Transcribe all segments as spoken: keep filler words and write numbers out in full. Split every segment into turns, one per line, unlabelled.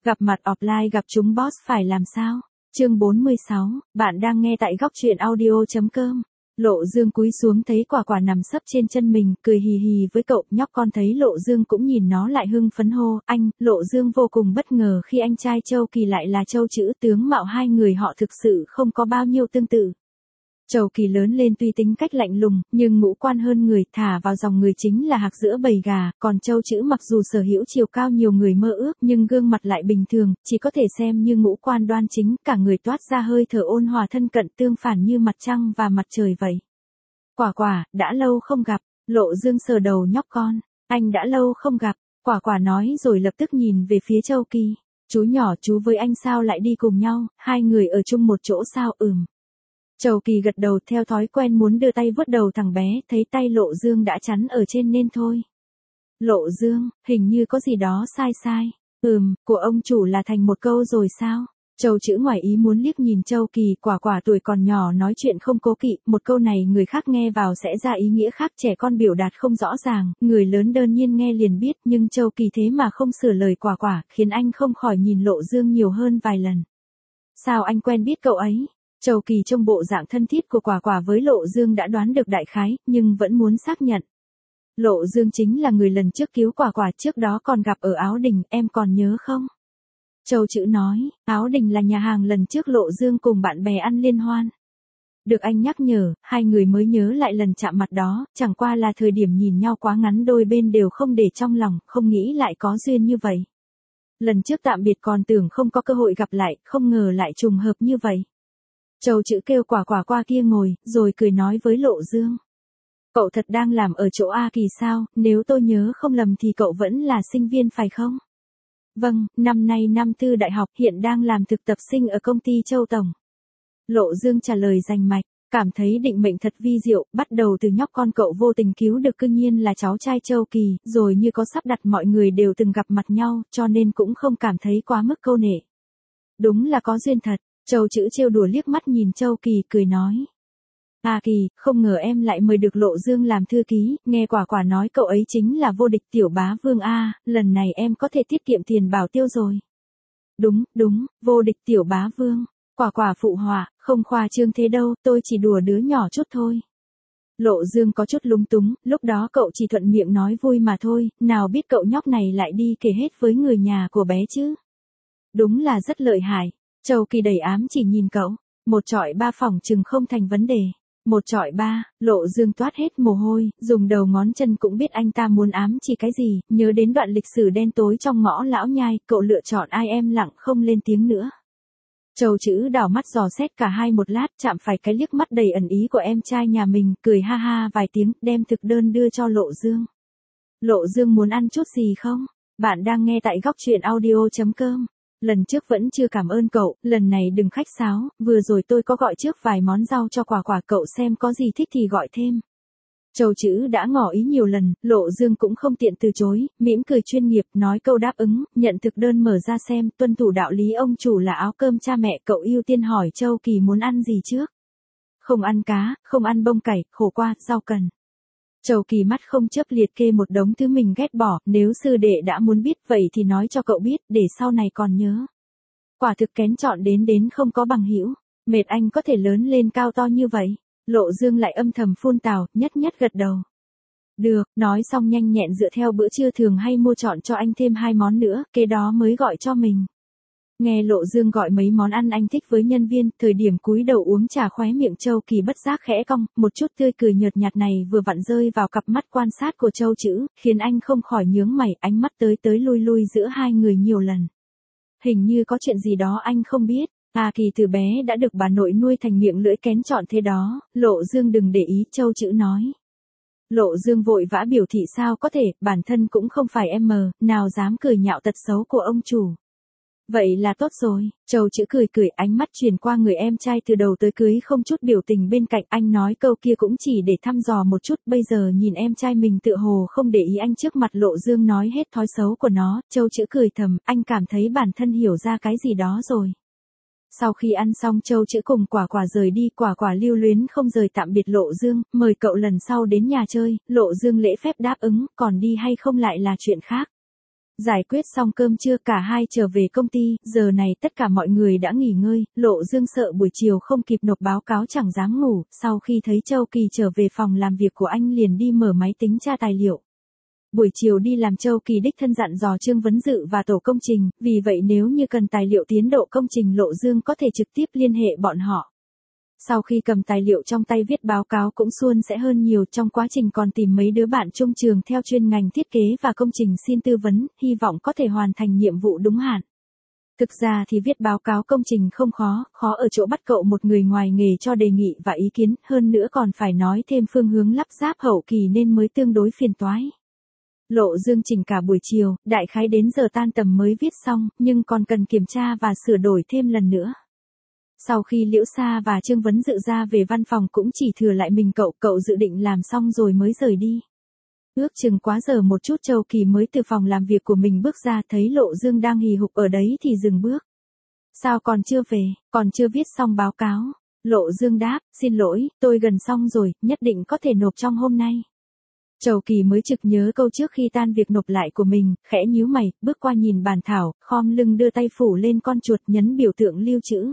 Gặp mặt offline gặp chúng boss phải làm sao? Chương bốn mươi sáu, bạn đang nghe tại góc truyện audio chấm com. Lộ Dương cúi xuống thấy Quả Quả nằm sấp trên chân mình, cười hì hì với cậu. Nhóc con thấy Lộ Dương cũng nhìn nó lại hưng phấn hô, anh. Lộ Dương vô cùng bất ngờ khi anh trai Châu Kỳ lại là Châu Chữ. Tướng mạo hai người họ thực sự không có bao nhiêu tương tự. Châu Kỳ lớn lên tuy tính cách lạnh lùng, nhưng ngũ quan hơn người, thả vào dòng người chính là hạc giữa bầy gà, còn Châu Chữ mặc dù sở hữu chiều cao nhiều người mơ ước, nhưng gương mặt lại bình thường, chỉ có thể xem như ngũ quan đoan chính, cả người toát ra hơi thở ôn hòa thân cận, tương phản như mặt trăng và mặt trời vậy. Quả Quả, đã lâu không gặp. Lộ Dương sờ đầu nhóc con, anh đã lâu không gặp. Quả Quả nói rồi lập tức nhìn về phía Châu Kỳ. Chú nhỏ, chú với anh sao lại đi cùng nhau, hai người ở chung một chỗ sao? Ừm. Châu Kỳ gật đầu theo thói quen muốn đưa tay vuốt đầu thằng bé, thấy tay Lộ Dương đã chắn ở trên nên thôi. Lộ Dương, hình như có gì đó sai sai. Ừm, của ông chủ là thành một câu rồi sao? Châu Chữ ngoài ý muốn liếc nhìn Châu Kỳ. Quả Quả tuổi còn nhỏ nói chuyện không cố kỵ, một câu này người khác nghe vào sẽ ra ý nghĩa khác, trẻ con biểu đạt không rõ ràng, người lớn đơn nhiên nghe liền biết, nhưng Châu Kỳ thế mà không sửa lời Quả Quả, khiến anh không khỏi nhìn Lộ Dương nhiều hơn vài lần. Sao anh quen biết cậu ấy? Châu Kỳ trong bộ dạng thân thiết của Quả Quả với Lộ Dương đã đoán được đại khái, nhưng vẫn muốn xác nhận. Lộ Dương chính là người lần trước cứu Quả Quả, trước đó còn gặp ở Áo Đình, em còn nhớ không? Châu Chữ nói, Áo Đình là nhà hàng lần trước Lộ Dương cùng bạn bè ăn liên hoan. Được anh nhắc nhở, hai người mới nhớ lại lần chạm mặt đó, chẳng qua là thời điểm nhìn nhau quá ngắn, đôi bên đều không để trong lòng, không nghĩ lại có duyên như vậy. Lần trước tạm biệt còn tưởng không có cơ hội gặp lại, không ngờ lại trùng hợp như vậy. Châu Chữ kêu Quả Quả qua kia ngồi, rồi cười nói với Lộ Dương. Cậu thật đang làm ở chỗ A Kỳ sao? Nếu tôi nhớ không lầm thì cậu vẫn là sinh viên phải không? Vâng, năm nay năm tư đại học, hiện đang làm thực tập sinh ở công ty Châu Tổng. Lộ Dương trả lời rành mạch, cảm thấy định mệnh thật vi diệu, bắt đầu từ nhóc con cậu vô tình cứu được cư nhiên là cháu trai Châu Kỳ, rồi như có sắp đặt mọi người đều từng gặp mặt nhau, cho nên cũng không cảm thấy quá mức câu nệ. Đúng là có duyên thật. Châu Chữ trêu đùa liếc mắt nhìn Châu Kỳ, cười nói. A Kỳ, không ngờ em lại mời được Lộ Dương làm thư ký, nghe Quả Quả nói cậu ấy chính là vô địch tiểu bá vương A, lần này em có thể tiết kiệm tiền bảo tiêu rồi. Đúng, đúng, vô địch tiểu bá vương. Quả Quả phụ họa, không khoa trương thế đâu, tôi chỉ đùa đứa nhỏ chút thôi. Lộ Dương có chút lúng túng, lúc đó cậu chỉ thuận miệng nói vui mà thôi, nào biết cậu nhóc này lại đi kể hết với người nhà của bé chứ. Đúng là rất lợi hại. Châu Kỳ đầy ám chỉ nhìn cậu, một chọi ba phỏng chừng không thành vấn đề. Một chọi ba, Lộ Dương toát hết mồ hôi, dùng đầu ngón chân cũng biết anh ta muốn ám chỉ cái gì, nhớ đến đoạn lịch sử đen tối trong ngõ lão nhai, cậu lựa chọn ai em lặng không lên tiếng nữa. Châu Chữ đảo mắt dò xét cả hai một lát, chạm phải cái liếc mắt đầy ẩn ý của em trai nhà mình, cười ha ha vài tiếng, đem thực đơn đưa cho Lộ Dương. Lộ Dương muốn ăn chút gì không? Bạn đang nghe tại góc truyện audio chấm com. Lần trước vẫn chưa cảm ơn cậu, lần này đừng khách sáo, vừa rồi tôi có gọi trước vài món rau cho Quả Quả, cậu xem có gì thích thì gọi thêm. Châu Chữ đã ngỏ ý nhiều lần, Lộ Dương cũng không tiện từ chối, mỉm cười chuyên nghiệp, nói câu đáp ứng, nhận thực đơn mở ra xem, tuân thủ đạo lý ông chủ là áo cơm cha mẹ, cậu ưu tiên hỏi Châu Kỳ muốn ăn gì trước. Không ăn cá, không ăn bông cải, khổ qua, rau cần. Châu Kỳ mắt không chấp liệt kê một đống thứ mình ghét bỏ, nếu sư đệ đã muốn biết vậy thì nói cho cậu biết, để sau này còn nhớ. Quả thực kén chọn đến đến không có bằng hữu, mệt anh có thể lớn lên cao to như vậy. Lộ Dương lại âm thầm phun tào, nhất nhất gật đầu. Được, nói xong nhanh nhẹn dựa theo bữa trưa thường hay mua chọn cho anh thêm hai món nữa, kế đó mới gọi cho mình. Nghe Lộ Dương gọi mấy món ăn anh thích với nhân viên, thời điểm cúi đầu uống trà khóe miệng Châu Kỳ bất giác khẽ cong, một chút tươi cười nhợt nhạt này vừa vặn rơi vào cặp mắt quan sát của Châu Chữ, khiến anh không khỏi nhướng mày, ánh mắt tới tới lui lui giữa hai người nhiều lần. Hình như có chuyện gì đó anh không biết. A Kỳ từ bé đã được bà nội nuôi thành miệng lưỡi kén chọn thế đó, Lộ Dương đừng để ý, Châu Chữ nói. Lộ Dương vội vã biểu thị sao có thể, bản thân cũng không phải em mờ, nào dám cười nhạo tật xấu của ông chủ. Vậy là tốt rồi, Châu Chữ cười cười, ánh mắt truyền qua người em trai từ đầu tới cưới không chút biểu tình bên cạnh, anh nói câu kia cũng chỉ để thăm dò một chút, bây giờ nhìn em trai mình tựa hồ không để ý anh trước mặt Lộ Dương nói hết thói xấu của nó, Châu Chữ cười thầm, anh cảm thấy bản thân hiểu ra cái gì đó rồi. Sau khi ăn xong Châu Chữ cùng Quả Quả rời đi, Quả Quả lưu luyến không rời tạm biệt Lộ Dương, mời cậu lần sau đến nhà chơi, Lộ Dương lễ phép đáp ứng, còn đi hay không lại là chuyện khác. Giải quyết xong cơm trưa cả hai trở về công ty, giờ này tất cả mọi người đã nghỉ ngơi, Lộ Dương sợ buổi chiều không kịp nộp báo cáo chẳng dám ngủ, sau khi thấy Châu Kỳ trở về phòng làm việc của anh liền đi mở máy tính tra tài liệu. Buổi chiều đi làm Châu Kỳ đích thân dặn dò Trương Vấn Dự và tổ công trình, vì vậy nếu như cần tài liệu tiến độ công trình Lộ Dương có thể trực tiếp liên hệ bọn họ. Sau khi cầm tài liệu trong tay viết báo cáo cũng suôn sẽ hơn nhiều, trong quá trình còn tìm mấy đứa bạn chung trường theo chuyên ngành thiết kế và công trình xin tư vấn, hy vọng có thể hoàn thành nhiệm vụ đúng hạn. Thực ra thì viết báo cáo công trình không khó, khó ở chỗ bắt cậu một người ngoài nghề cho đề nghị và ý kiến, hơn nữa còn phải nói thêm phương hướng lắp ráp hậu kỳ nên mới tương đối phiền toái. Lộ Dương chỉnh cả buổi chiều, đại khái đến giờ tan tầm mới viết xong, nhưng còn cần kiểm tra và sửa đổi thêm lần nữa. Sau khi Liễu Sa và Trương Vấn Dự ra về văn phòng cũng chỉ thừa lại mình cậu, cậu dự định làm xong rồi mới rời đi. Ước chừng quá giờ một chút Châu Kỳ mới từ phòng làm việc của mình bước ra, thấy Lộ Dương đang hì hục ở đấy thì dừng bước. Sao còn chưa về, còn chưa viết xong báo cáo? Lộ Dương đáp, xin lỗi, tôi gần xong rồi, nhất định có thể nộp trong hôm nay. Châu Kỳ mới trực nhớ câu trước khi tan việc nộp lại của mình, khẽ nhíu mày, bước qua nhìn bàn thảo, khom lưng đưa tay phủ lên con chuột nhấn biểu tượng lưu trữ.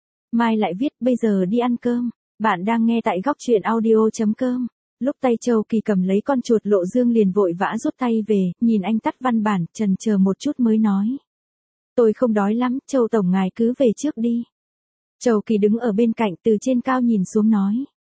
Mai lại viết, bây giờ đi ăn cơm. Bạn đang nghe tại góc truyện audio chấm com. Lúc tay Châu Kỳ cầm lấy con chuột Lộ Dương liền vội vã rút tay về, nhìn anh tắt văn bản, chần chờ một chút mới nói. Tôi không đói lắm, Châu Tổng ngài cứ về trước đi. Châu Kỳ đứng ở bên cạnh từ trên cao nhìn xuống nói.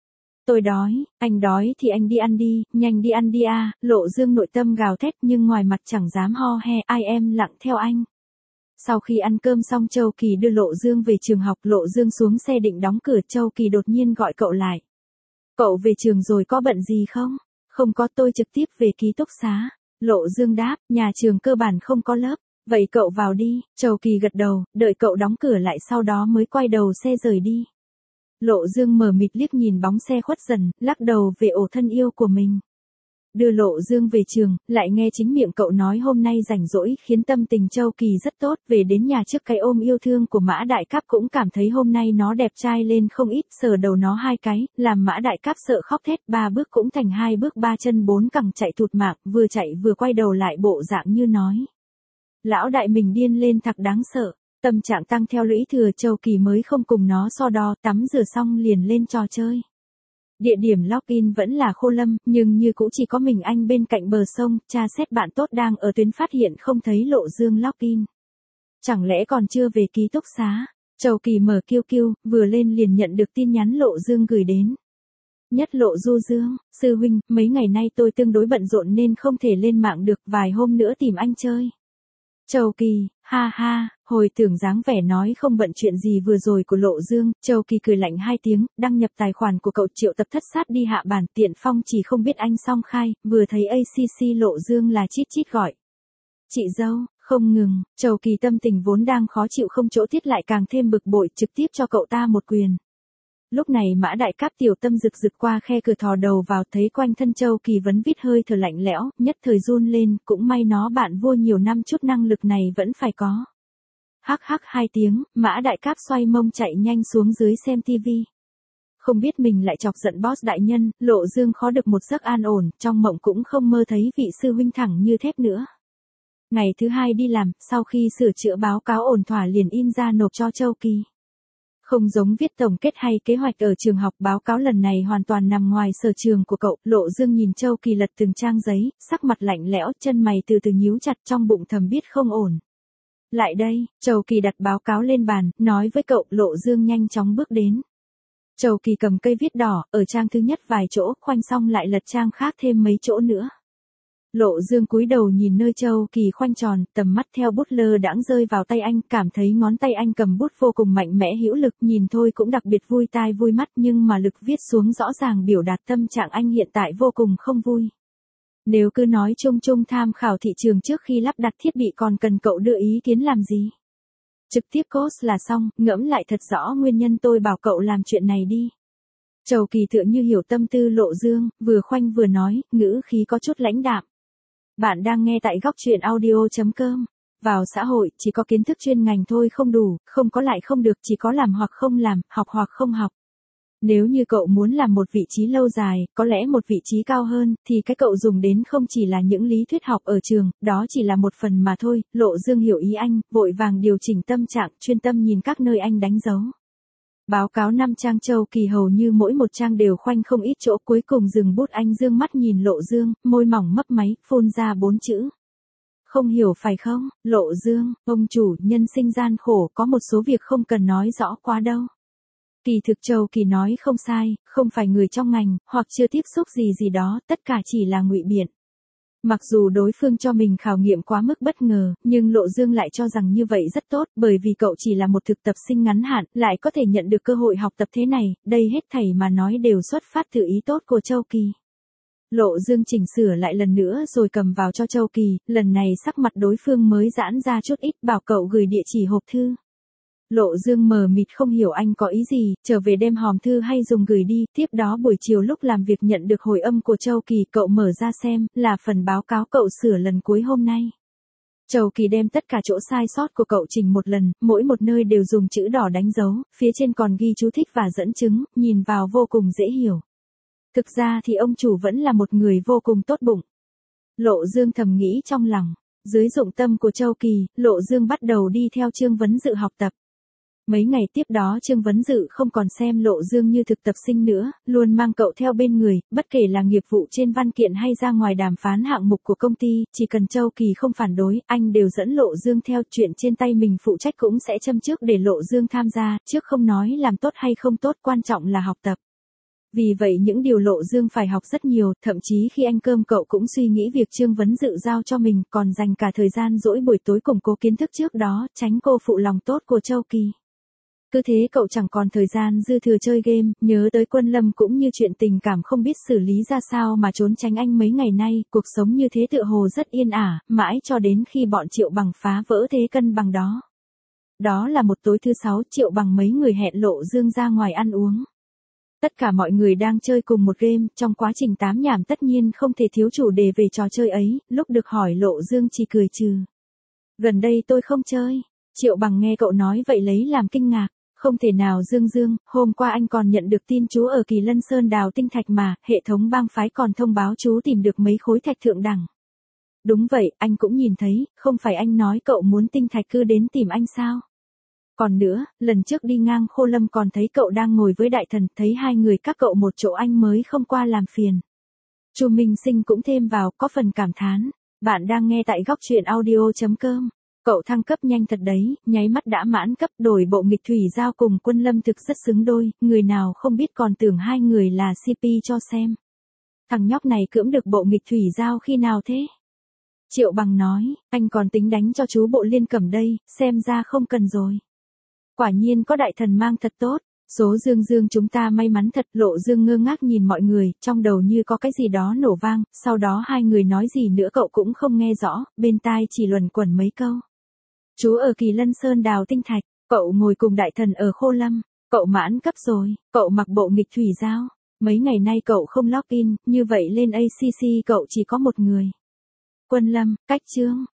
Tôi đói, anh đói thì anh đi ăn đi, nhanh đi ăn đi à, Lộ Dương nội tâm gào thét nhưng ngoài mặt chẳng dám ho he, ai em lặng theo anh. Sau khi ăn cơm xong Châu Kỳ đưa Lộ Dương về trường học, Lộ Dương xuống xe định đóng cửa, Châu Kỳ đột nhiên gọi cậu lại. Cậu về trường rồi có bận gì không? Không có, tôi trực tiếp về ký túc xá. Lộ Dương đáp, nhà trường cơ bản không có lớp. Vậy cậu vào đi, Châu Kỳ gật đầu, đợi cậu đóng cửa lại sau đó mới quay đầu xe rời đi. Lộ Dương mờ mịt liếc nhìn bóng xe khuất dần, lắc đầu về ổ thân yêu của mình. Đưa Lộ Dương về trường, lại nghe chính miệng cậu nói hôm nay rảnh rỗi, khiến tâm tình Châu Kỳ rất tốt, về đến nhà trước cái ôm yêu thương của Mã Đại Cáp cũng cảm thấy hôm nay nó đẹp trai lên không ít, sờ đầu nó hai cái, làm Mã Đại Cáp sợ khóc thét, ba bước cũng thành hai bước ba chân bốn cẳng chạy thụt mạng, vừa chạy vừa quay đầu lại bộ dạng như nói. Lão đại mình điên lên thật đáng sợ, tâm trạng tăng theo lũy thừa, Châu Kỳ mới không cùng nó so đo, tắm rửa xong liền lên trò chơi. Địa điểm login vẫn là Khô Lâm, nhưng như cũ chỉ có mình anh bên cạnh bờ sông, tra xét bạn tốt đang ở tuyến phát hiện không thấy Lộ Dương login. Chẳng lẽ còn chưa về ký túc xá? Châu Kỳ mở Q Q, vừa lên liền nhận được tin nhắn Lộ Dương gửi đến. Nhất Lộ Du Dương, sư huynh, mấy ngày nay tôi tương đối bận rộn nên không thể lên mạng được, vài hôm nữa tìm anh chơi. Châu Kỳ, ha ha, hồi tưởng dáng vẻ nói không bận chuyện gì vừa rồi của Lộ Dương, Châu Kỳ cười lạnh hai tiếng, đăng nhập tài khoản của cậu Triệu Tập thất sát đi hạ bản, Tiện Phong chỉ không biết anh song khai, vừa thấy a xê xê Lộ Dương là chít chít gọi. Chị dâu, không ngừng, Châu Kỳ tâm tình vốn đang khó chịu không chỗ tiết lại càng thêm bực bội, trực tiếp cho cậu ta một quyền. Lúc này Mã Đại Cáp tiểu tâm rực rực qua khe cửa thò đầu vào, thấy quanh thân Châu Kỳ vấn vít hơi thở lạnh lẽo, nhất thời run lên, cũng may nó bạn vua nhiều năm chút năng lực này vẫn phải có. Hắc hắc hai tiếng, Mã Đại Cáp xoay mông chạy nhanh xuống dưới xem tivi. Không biết mình lại chọc giận boss đại nhân, Lộ Dương khó được một giấc an ổn, trong mộng cũng không mơ thấy vị sư huynh thẳng như thép nữa. Ngày thứ hai đi làm, sau khi sửa chữa báo cáo ổn thỏa liền in ra nộp cho Châu Kỳ. Không giống viết tổng kết hay kế hoạch ở trường học, báo cáo lần này hoàn toàn nằm ngoài sở trường của cậu. Lộ Dương nhìn Châu Kỳ lật từng trang giấy, sắc mặt lạnh lẽo, chân mày từ từ nhíu chặt, trong bụng thầm biết không ổn. Lại đây, Châu Kỳ đặt báo cáo lên bàn, nói với cậu. Lộ Dương nhanh chóng bước đến. Châu Kỳ cầm cây viết đỏ, ở trang thứ nhất vài chỗ, khoanh xong lại lật trang khác thêm mấy chỗ nữa. Lộ Dương cúi đầu nhìn nơi Châu Kỳ khoanh tròn, tầm mắt theo bút lơ đãng rơi vào tay anh, cảm thấy ngón tay anh cầm bút vô cùng mạnh mẽ hữu lực, nhìn thôi cũng đặc biệt vui tai vui mắt, nhưng mà lực viết xuống rõ ràng biểu đạt tâm trạng anh hiện tại vô cùng không vui. Nếu cứ nói chung chung tham khảo thị trường trước khi lắp đặt thiết bị còn cần cậu đưa ý kiến làm gì? Trực tiếp post là xong, ngẫm lại thật rõ nguyên nhân tôi bảo cậu làm chuyện này đi. Châu Kỳ tựa như hiểu tâm tư Lộ Dương, vừa khoanh vừa nói, ngữ khí có chút lãnh đạm. Bạn đang nghe tại góc truyện audio chấm com. Vào xã hội, chỉ có kiến thức chuyên ngành thôi không đủ, không có lại không được, chỉ có làm hoặc không làm, học hoặc không học. Nếu như cậu muốn làm một vị trí lâu dài, có lẽ một vị trí cao hơn, thì cái cậu dùng đến không chỉ là những lý thuyết học ở trường, đó chỉ là một phần mà thôi. Lộ Dương hiểu ý anh, vội vàng điều chỉnh tâm trạng, chuyên tâm nhìn các nơi anh đánh dấu. Báo cáo năm trang Châu Kỳ hầu như mỗi một trang đều khoanh không ít chỗ, cuối cùng dừng bút, anh dương mắt nhìn Lộ Dương, môi mỏng mấp máy, phun ra bốn chữ. Không hiểu phải không, Lộ Dương, ông chủ, nhân sinh gian khổ, có một số việc không cần nói rõ quá đâu. Kỳ thực Châu Kỳ nói không sai, không phải người trong ngành, hoặc chưa tiếp xúc gì gì đó, tất cả chỉ là ngụy biện. Mặc dù đối phương cho mình khảo nghiệm quá mức bất ngờ, nhưng Lộ Dương lại cho rằng như vậy rất tốt, bởi vì cậu chỉ là một thực tập sinh ngắn hạn, lại có thể nhận được cơ hội học tập thế này, đây hết thảy mà nói đều xuất phát từ ý tốt của Châu Kỳ. Lộ Dương chỉnh sửa lại lần nữa rồi cầm vào cho Châu Kỳ, lần này sắc mặt đối phương mới giãn ra chút ít, bảo cậu gửi địa chỉ hộp thư. Lộ Dương mờ mịt không hiểu anh có ý gì, trở về đem hòm thư hay dùng gửi đi, tiếp đó buổi chiều lúc làm việc nhận được hồi âm của Châu Kỳ, cậu mở ra xem, là phần báo cáo cậu sửa lần cuối hôm nay. Châu Kỳ đem tất cả chỗ sai sót của cậu chỉnh một lần, mỗi một nơi đều dùng chữ đỏ đánh dấu, phía trên còn ghi chú thích và dẫn chứng, nhìn vào vô cùng dễ hiểu. Thực ra thì ông chủ vẫn là một người vô cùng tốt bụng. Lộ Dương thầm nghĩ trong lòng, dưới dụng tâm của Châu Kỳ, Lộ Dương bắt đầu đi theo Trương Vấn Dự học tập. Mấy ngày tiếp đó Trương Vấn Dự không còn xem Lộ Dương như thực tập sinh nữa, luôn mang cậu theo bên người, bất kể là nghiệp vụ trên văn kiện hay ra ngoài đàm phán hạng mục của công ty, chỉ cần Châu Kỳ không phản đối, anh đều dẫn Lộ Dương theo, chuyện trên tay mình phụ trách cũng sẽ châm trước để Lộ Dương tham gia, trước không nói làm tốt hay không tốt, quan trọng là học tập. Vì vậy những điều Lộ Dương phải học rất nhiều, thậm chí khi anh cơm cậu cũng suy nghĩ việc Trương Vấn Dự giao cho mình, còn dành cả thời gian rỗi buổi tối củng cố kiến thức trước đó, tránh cô phụ lòng tốt của Châu Kỳ. Cứ thế cậu chẳng còn thời gian dư thừa chơi game, nhớ tới Quân Lâm cũng như chuyện tình cảm không biết xử lý ra sao mà trốn tránh anh mấy ngày nay, cuộc sống như thế tựa hồ rất yên ả, mãi cho đến khi bọn Triệu Bằng phá vỡ thế cân bằng đó. Đó là một tối thứ sáu, Triệu Bằng mấy người hẹn Lộ Dương ra ngoài ăn uống. Tất cả mọi người đang chơi cùng một game, trong quá trình tám nhảm tất nhiên không thể thiếu chủ đề về trò chơi ấy, lúc được hỏi Lộ Dương chỉ cười trừ. Gần đây tôi không chơi. Triệu Bằng nghe cậu nói vậy lấy làm kinh ngạc. Không thể nào Dương Dương, hôm qua anh còn nhận được tin chú ở Kỳ Lân Sơn đào tinh thạch mà, hệ thống bang phái còn thông báo chú tìm được mấy khối thạch thượng đẳng. Đúng vậy, anh cũng nhìn thấy, không phải anh nói cậu muốn tinh thạch cứ đến tìm anh sao? Còn nữa, lần trước đi ngang Khô Lâm còn thấy cậu đang ngồi với đại thần, thấy hai người các cậu một chỗ anh mới không qua làm phiền. Chu Minh Sinh cũng thêm vào, có phần cảm thán. Bạn đang nghe tại góc truyện audio chấm com. Cậu thăng cấp nhanh thật đấy, nháy mắt đã mãn cấp, đổi bộ nghịch thủy giao cùng Quân Lâm thực rất xứng đôi, người nào không biết còn tưởng hai người là xê pê cho xem. Thằng nhóc này cưỡng được bộ nghịch thủy giao khi nào thế? Triệu Bằng nói, anh còn tính đánh cho chú Bộ Liên Cẩm đây, xem ra không cần rồi. Quả nhiên có đại thần mang thật tốt, số Dương Dương chúng ta may mắn thật. Lộ Dương ngơ ngác nhìn mọi người, trong đầu như có cái gì đó nổ vang, sau đó hai người nói gì nữa cậu cũng không nghe rõ, bên tai chỉ luẩn quẩn mấy câu. Chú ở Kỳ Lân Sơn đào tinh thạch, cậu ngồi cùng đại thần ở Khô Lâm, cậu mãn cấp rồi, cậu mặc bộ nghịch thủy giao, mấy ngày nay cậu không login, như vậy lên a xê xê cậu chỉ có một người. Quân Lâm, cách chương,